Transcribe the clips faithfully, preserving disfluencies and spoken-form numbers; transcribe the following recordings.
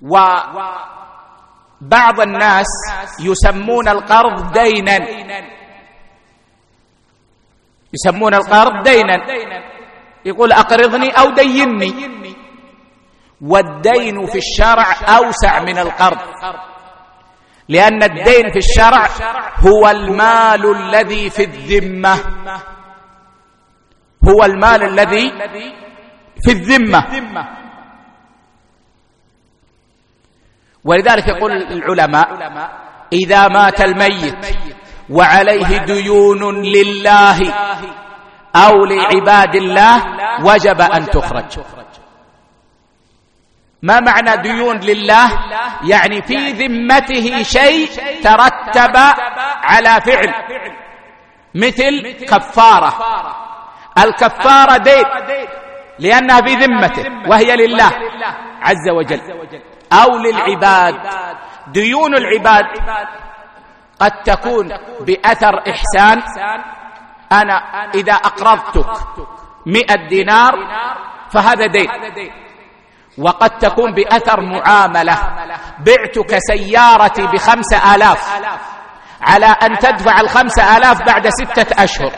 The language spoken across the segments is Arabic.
وبعض الناس يسمون القرض دينا، يسمون القرض دينا، يقول أقرضني أو ديني. والدين في الشرع أوسع من القرض، لأن الدين في الشرع هو المال الذي في الذمة، هو المال الذي في الذمة. ولذلك يقول العلماء: إذا مات الميت وعليه ديون لله أو لعباد الله وجب أن تخرج. ما معنى ديون لله؟ يعني في ذمته شيء ترتب على فعل، مثل كفارة. الكفارة دين لأنها في ذمته وهي لله عز وجل. أو للعباد، ديون العباد قد تكون بأثر إحسان، أنا إذا أقرضتك مئة دينار فهذا دين. وقد تكون بأثر معاملة، بعتك سيارتي بخمسة آلاف على أن تدفع الخمسة آلاف بعد ستة أشهر.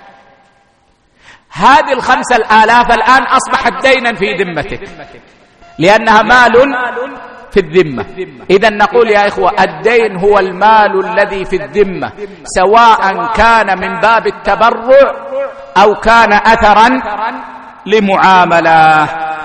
هذه الخمسة الآلاف الآن أصبحت دينا في ذمتك لأنها مال في الذمة. إذن نقول يا إخوة: الدين هو المال الذي في الذمة، سواء كان من باب التبرع أو كان أثرا لمعاملة.